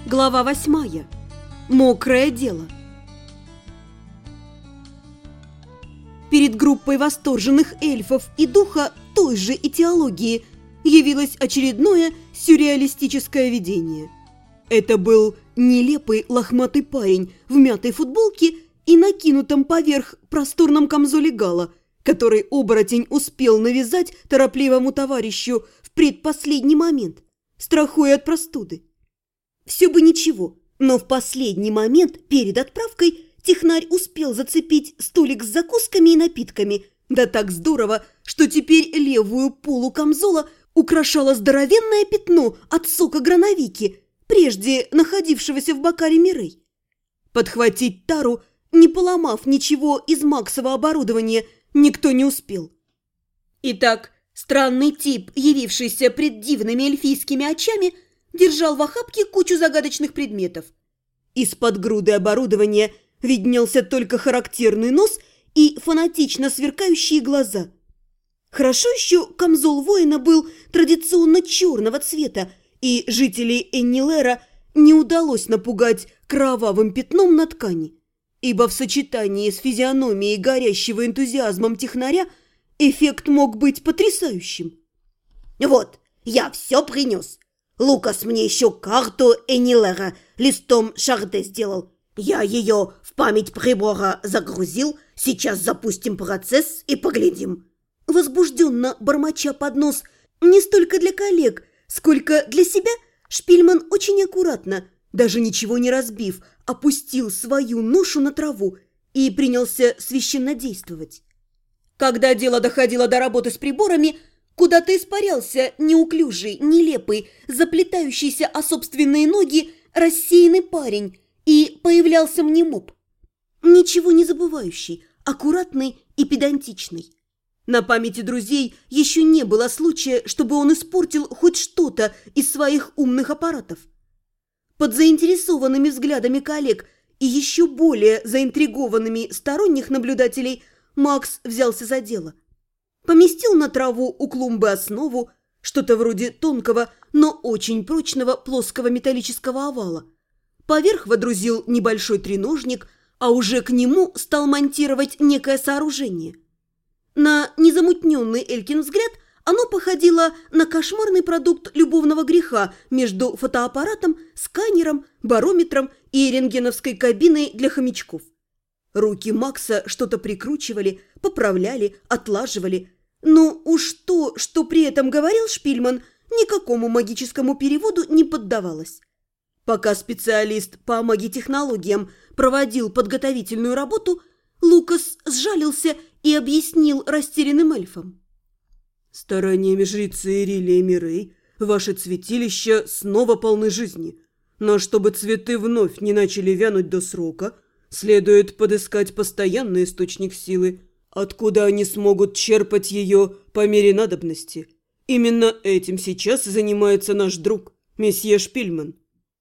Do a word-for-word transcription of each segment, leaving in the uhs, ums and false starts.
Глава восьмая. Мокрое дело. Перед группой восторженных эльфов и духа той же этиологии явилось очередное сюрреалистическое видение. Это был нелепый лохматый парень в мятой футболке и накинутом поверх просторном камзоле гала, который оборотень успел навязать торопливому товарищу в предпоследний момент, страхуя от простуды. Все бы ничего, но в последний момент перед отправкой технарь успел зацепить столик с закусками и напитками, да так здорово, что теперь левую полу камзола украшало здоровенное пятно от сока грановики, прежде находившегося в бокале Мирей. Подхватить тару, не поломав ничего из Максового оборудования, никто не успел. Итак, странный тип, явившийся пред дивными эльфийскими очами, держал в охапке кучу загадочных предметов. Из-под груды оборудования виднелся только характерный нос и фанатично сверкающие глаза. Хорошо еще камзол воина был традиционно черного цвета, и жителей Эннилера не удалось напугать кровавым пятном на ткани, ибо в сочетании с физиономией горящего энтузиазмом технаря эффект мог быть потрясающим. «Вот, я все принес. Лукас мне еще карту Эннилера листом шарде сделал. Я ее в память прибора загрузил. Сейчас запустим процесс и поглядим». Возбужденно бормоча под нос не столько для коллег, сколько для себя, Шпильман очень аккуратно, даже ничего не разбив, опустил свою ношу на траву и принялся священно действовать. Когда дело доходило до работы с приборами, куда-то испарялся неуклюжий, нелепый, заплетающийся о собственные ноги рассеянный парень, и появлялся мнемоп. Ничего не забывающий, аккуратный и педантичный. На памяти друзей еще не было случая, чтобы он испортил хоть что-то из своих умных аппаратов. Под заинтересованными взглядами коллег и еще более заинтригованными сторонних наблюдателей Макс взялся за дело. Поместил на траву у клумбы основу, что-то вроде тонкого, но очень прочного плоского металлического овала. Поверх водрузил небольшой треножник, а уже к нему стал монтировать некое сооружение. На незамутненный Элькин взгляд оно походило на кошмарный продукт любовного греха между фотоаппаратом, сканером, барометром и рентгеновской кабиной для хомячков. Руки Макса что-то прикручивали, поправляли, отлаживали. Но уж то, что при этом говорил Шпильман, никакому магическому переводу не поддавалось. Пока специалист по магитехнологиям проводил подготовительную работу, Лукас сжалился и объяснил растерянным эльфам. «Стараниями жрицы Ирилии и Мирей ваши цветилища снова полны жизни, но чтобы цветы вновь не начали вянуть до срока, следует подыскать постоянный источник силы, откуда они смогут черпать ее по мере надобности. Именно этим сейчас занимается наш друг, месье Шпильман».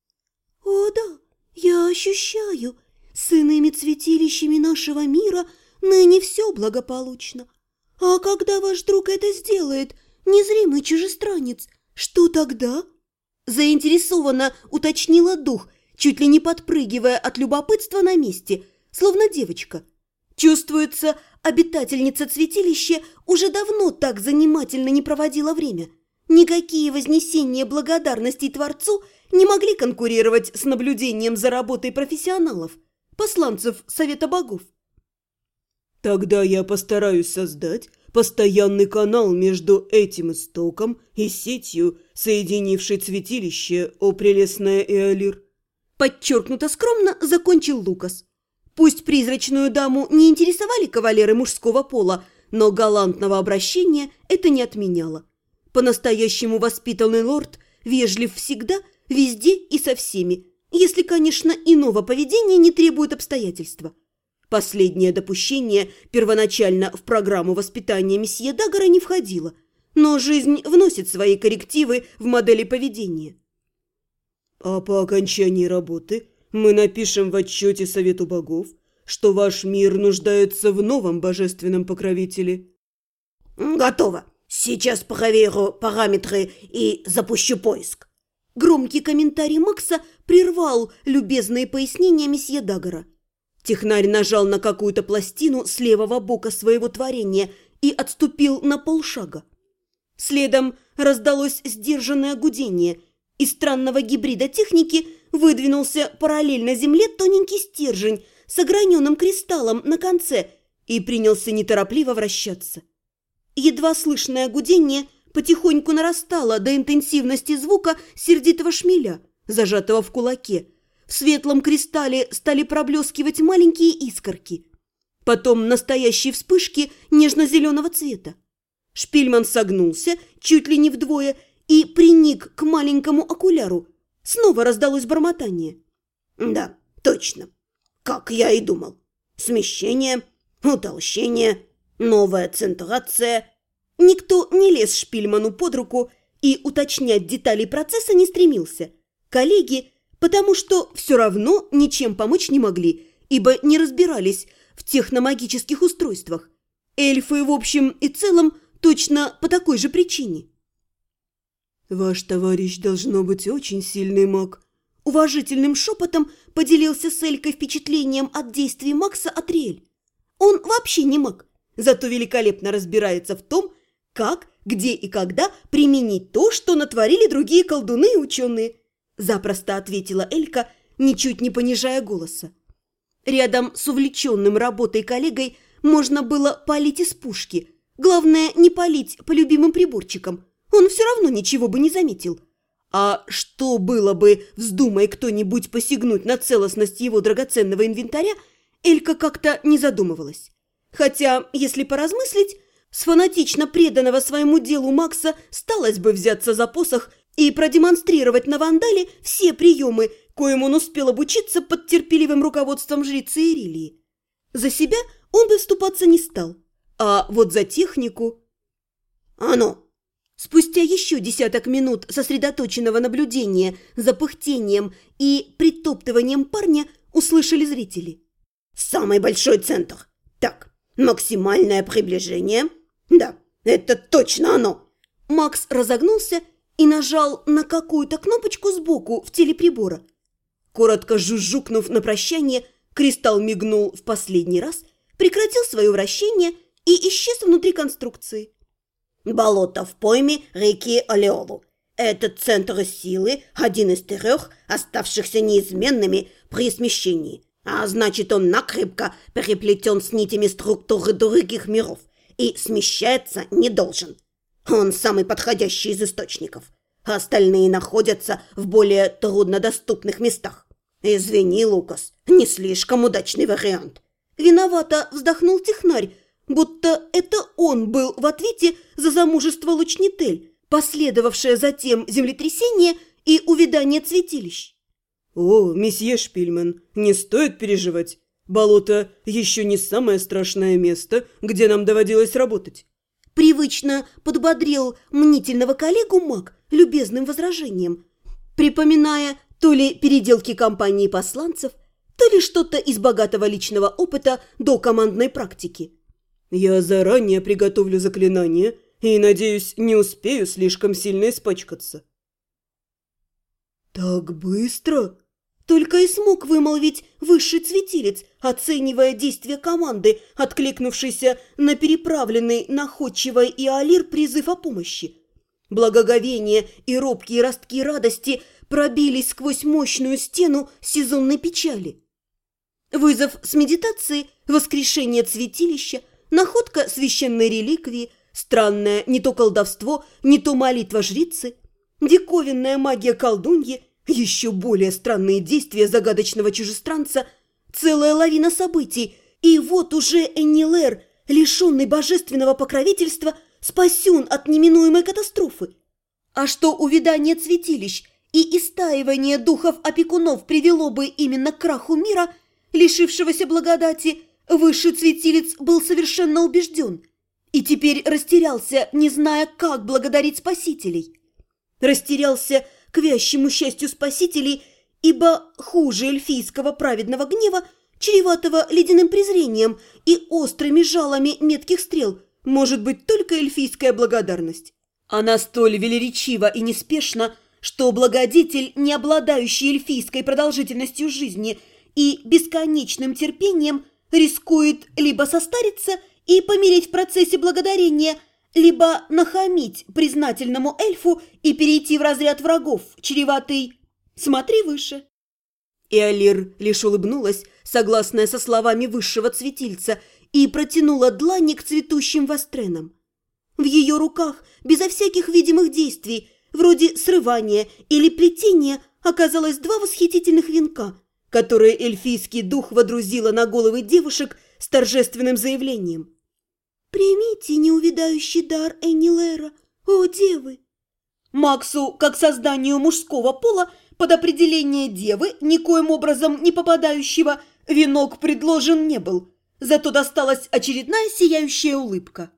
«О да, я ощущаю, с иными цветилищами нашего мира ныне все благополучно. А когда ваш друг это сделает, незримый чужестранец, что тогда?» Заинтересованно уточнила дух, чуть ли не подпрыгивая от любопытства на месте, словно девочка. Чувствуется, обитательница цветилища уже давно так занимательно не проводила время. Никакие вознесения благодарности Творцу не могли конкурировать с наблюдением за работой профессионалов, посланцев Совета Богов. «Тогда я постараюсь создать постоянный канал между этим истоком и сетью, соединившей цветилище, о прелестная Эолир». Подчеркнуто скромно закончил Лукас. Пусть призрачную даму не интересовали кавалеры мужского пола, но галантного обращения это не отменяло. По-настоящему воспитанный лорд вежлив всегда, везде и со всеми, если, конечно, иного поведения не требуют обстоятельства. Последнее допущение первоначально в программу воспитания месье Дагора не входило, но жизнь вносит свои коррективы в модели поведения. «А по окончании работы мы напишем в отчете Совету Богов, что ваш мир нуждается в новом божественном покровителе». «Готово. Сейчас проверю параметры и запущу поиск». Громкий комментарий Макса прервал любезные пояснения месье Дагора. Технарь нажал на какую-то пластину с левого бока своего творения и отступил на полшага. Следом раздалось сдержанное гудение. Из странного гибрида техники выдвинулся параллельно земле тоненький стержень с ограненным кристаллом на конце и принялся неторопливо вращаться. Едва слышное гудение потихоньку нарастало до интенсивности звука сердитого шмеля, зажатого в кулаке. В светлом кристалле стали проблескивать маленькие искорки. Потом настоящие вспышки нежно-зеленого цвета. Шпильман согнулся чуть ли не вдвое и приник к маленькому окуляру. Снова раздалось бормотание. Да, точно. Как я и думал. Смещение, утолщение, новая центрация. Никто не лез Шпильману под руку и уточнять детали процесса не стремился. Коллеги, потому что все равно ничем помочь не могли, ибо не разбирались в техномагических устройствах. Эльфы, в общем и целом, точно по такой же причине. «Ваш товарищ должно быть очень сильный маг», — уважительным шепотом поделился с Элькой впечатлением от действий Макса Атриэль. Он вообще не маг, зато великолепно разбирается в том, как, где и когда применить то, что натворили другие колдуны и ученые, запросто ответила Элька, ничуть не понижая голоса. Рядом с увлеченным работой коллегой можно было палить из пушки. Главное, не палить по любимым приборчикам. Он все равно ничего бы не заметил. А что было бы, вздумай кто-нибудь посягнуть на целостность его драгоценного инвентаря, Элька как-то не задумывалась. Хотя, если поразмыслить, с фанатично преданного своему делу Макса сталось бы взяться за посох и продемонстрировать на вандале все приемы, коим он успел обучиться под терпеливым руководством жрицы Ирилии. За себя он бы вступаться не стал, а вот за технику... «Оно!» Спустя еще десяток минут сосредоточенного наблюдения за пыхтением и притоптыванием парня услышали зрители. «Самый большой центр. Так, максимальное приближение. Да, это точно оно!» Макс разогнулся и нажал на какую-то кнопочку сбоку в теле прибора. Коротко жужжукнув на прощание, кристалл мигнул в последний раз, прекратил свое вращение и исчез внутри конструкции. «Болото в пойме реки Алеолу. Этот центр силы – один из трех, оставшихся неизменными при смещении. А значит, он накрепко переплетен с нитями структуры других миров и смещаться не должен. Он самый подходящий из источников. Остальные находятся в более труднодоступных местах. Извини, Лукас, не слишком удачный вариант». Виновато вздохнул технарь, будто это он был в ответе за замужество Лучнитель, последовавшее затем землетрясение и увядание цветилищ. «О, месье Шпильман, не стоит переживать. Болото еще не самое страшное место, где нам доводилось работать». Привычно подбодрил мнительного коллегу маг любезным возражением, припоминая то ли переделки компании посланцев, то ли что-то из богатого личного опыта до командной практики. «Я заранее приготовлю заклинание и, надеюсь, не успею слишком сильно испачкаться». «Так быстро?» Только и смог вымолвить высший цветилец, оценивая действия команды, откликнувшейся на переправленный находчивой Иолир призыв о помощи. Благоговение и робкие ростки радости пробились сквозь мощную стену сезонной печали. Вызов с медитации, воскрешение цветилища, находка священной реликвии, странное не то колдовство, не то молитва жрицы, диковинная магия колдуньи, еще более странные действия загадочного чужестранца, целая лавина событий, и вот уже Эннилэр, лишенный божественного покровительства, спасен от неминуемой катастрофы. А что увядание цветилищ и истаивание духов-опекунов привело бы именно к краху мира, лишившегося благодати, высший цветилец был совершенно убежден и теперь растерялся, не зная, как благодарить спасителей. Растерялся к вящему счастью спасителей, ибо хуже эльфийского праведного гнева, чреватого ледяным презрением и острыми жалами метких стрел, может быть только эльфийская благодарность. Она столь велеречива и неспешно что благодетель, не обладающий эльфийской продолжительностью жизни и бесконечным терпением, рискует либо состариться и помереть в процессе благодарения, либо нахамить признательному эльфу и перейти в разряд врагов, чреватый «смотри выше». Эолир лишь улыбнулась, согласная со словами высшего цветильца, и протянула длани к цветущим востренам. В ее руках, безо всяких видимых действий, вроде срывания или плетения, оказалось два восхитительных венка, которые эльфийский дух водрузила на головы девушек с торжественным заявлением. «Примите неувядающий дар Энилера, о девы!» Максу, как созданию мужского пола, под определение девы, никоим образом не попадающего, венок предложен не был, зато досталась очередная сияющая улыбка.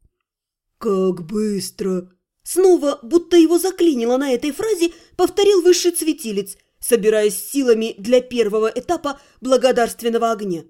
«Как быстро!» Снова, будто его заклинило на этой фразе, повторил высший цветилец, собираясь силами для первого этапа благодарственного огня.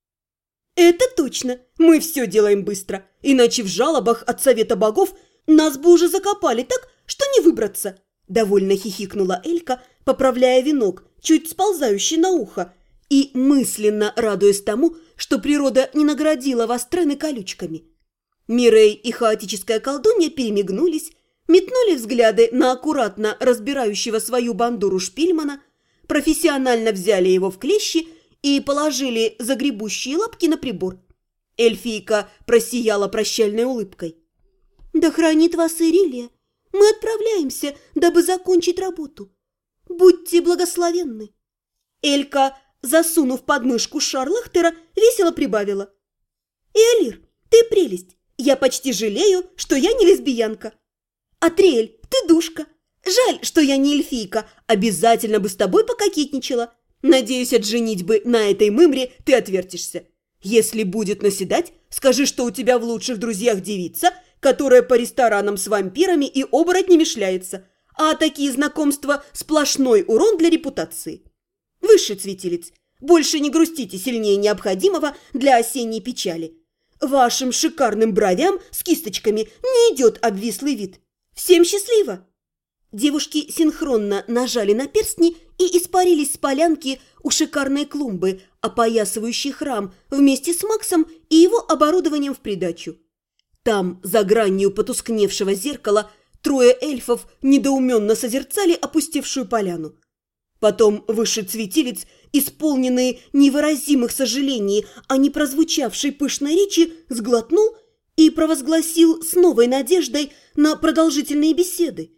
«Это точно! Мы все делаем быстро, иначе в жалобах от Совета богов нас бы уже закопали так, что не выбраться!» Довольно хихикнула Элька, поправляя венок, чуть сползающий на ухо, и мысленно радуясь тому, что природа не наградила Вострены колючками. Мирей и хаотическая колдунья перемигнулись, метнули взгляды на аккуратно разбирающего свою бандуру Шпильмана, профессионально взяли его в клещи и положили загребущие лапки на прибор. Эльфийка просияла прощальной улыбкой. «Да хранит вас Ирилия! Мы отправляемся, дабы закончить работу. Будьте благословенны!» Элька, засунув под мышку шар Лахтера, весело прибавила. «Эолир, ты прелесть! Я почти жалею, что я не лесбиянка. Атриэль, ты душка. Жаль, что я не эльфийка. Обязательно бы с тобой пококетничала. Надеюсь, от женитьбы на этой мымре ты отвертишься. Если будет наседать, скажи, что у тебя в лучших друзьях девица, которая по ресторанам с вампирами и оборотнями шляется, а такие знакомства – сплошной урон для репутации. Высший цветилец, больше не грустите сильнее необходимого для осенней печали. Вашим шикарным бровям с кисточками не идет обвислый вид. Всем счастливо!» Девушки синхронно нажали на перстни и испарились с полянки у шикарной клумбы, опоясывающей храм, вместе с Максом и его оборудованием в придачу. Там, за гранью потускневшего зеркала, трое эльфов недоуменно созерцали опустевшую поляну. Потом высший цветилец, исполненный невыразимых сожалений о непрозвучавшей пышной речи, сглотнул и провозгласил с новой надеждой на продолжительные беседы.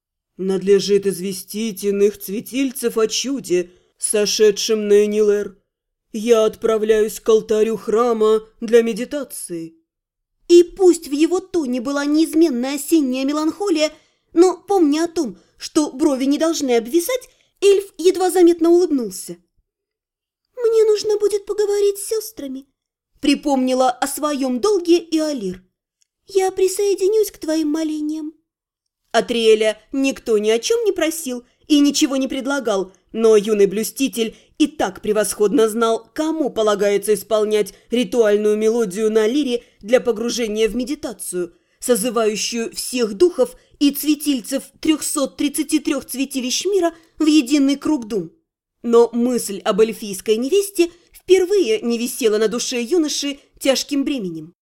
«Надлежит известить иных цветильцев о чуде, сошедшем на Энилер. Я отправляюсь к алтарю храма для медитации». И пусть в его тоне была неизменная осенняя меланхолия, но, помня о том, что брови не должны обвисать, эльф едва заметно улыбнулся. «Мне нужно будет поговорить с сестрами», — припомнила о своем долге Эолир. «Я присоединюсь к твоим молениям». Атриэля никто ни о чем не просил и ничего не предлагал, но юный блюститель и так превосходно знал, кому полагается исполнять ритуальную мелодию на лире для погружения в медитацию, созывающую всех духов и цветильцев трехсот тридцати трёх цветилищ мира в единый круг дум. Но мысль об эльфийской невесте впервые не висела на душе юноши тяжким бременем.